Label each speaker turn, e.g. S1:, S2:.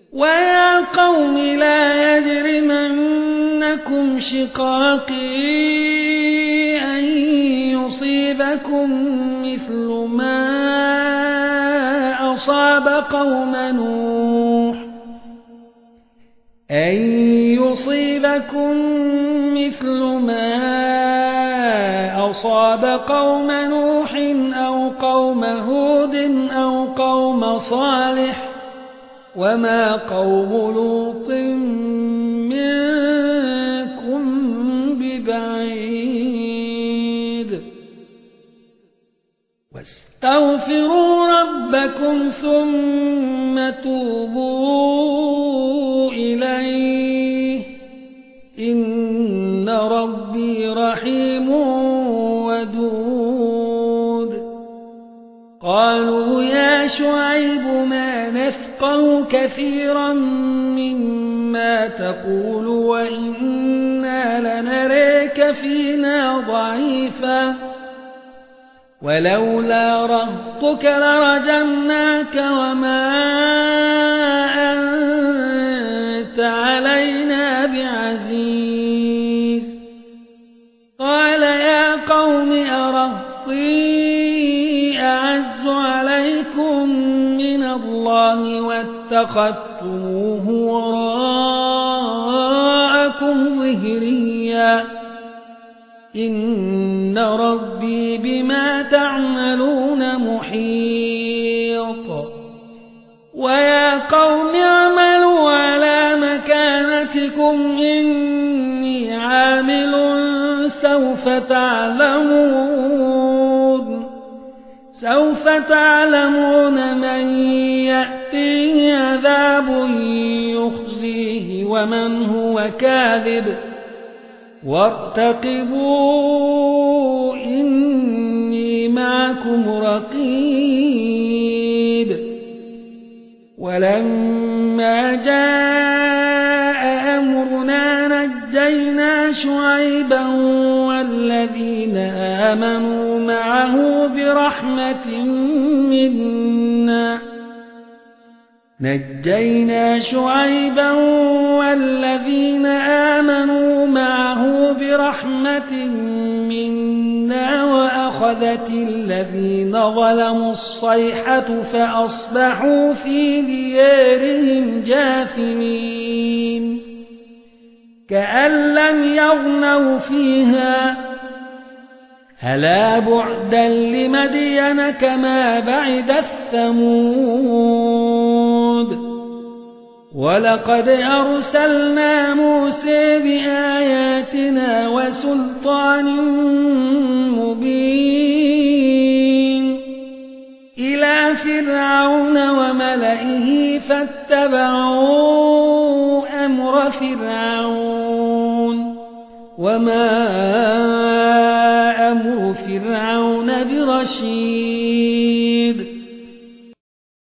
S1: ويا قوم لا يجرمنكم شقاقي أن يصيبكم مثل ما أصاب قوم نوح أو قوم هود أو قوم صالح وما قوم لوط منكم ببعيد واستغفروا ربكم ثم توبوا إليه إن ربي رحيم ودود قالوا يا شعيب ما نفقه كثيرا مما تقول وإنا لنريك فينا ضعيفا ولولا رهطك لرجمناك وما أنت علينا بعزيز قال يا قوم أرهطي أعز عليكم من الله واتخذتموه وراءكم ظهريا إن ربي بما تعملون محيط ويا قوم اعملوا على مكانتكم إني عامل سوف تعلمون من يأتيه عذاب يخزيه ومن هو كاذب وارتقبوا إني معكم رقيب ولما جاء أمرنا نجينا شعيبا والذين آمنوا معه برحمة منا وأخذت الذين ظلموا الصيحة فأصبحوا في ديارهم جاثمين كأن لم يغنوا فيها هلا بعدا لمدين كما بعدت ثمود ولقد أرسلنا موسى بآياتنا وسلطان مبين إلى فرعون وملئه فاتبعوا أمر فرعون وما أمر فرعون برشيد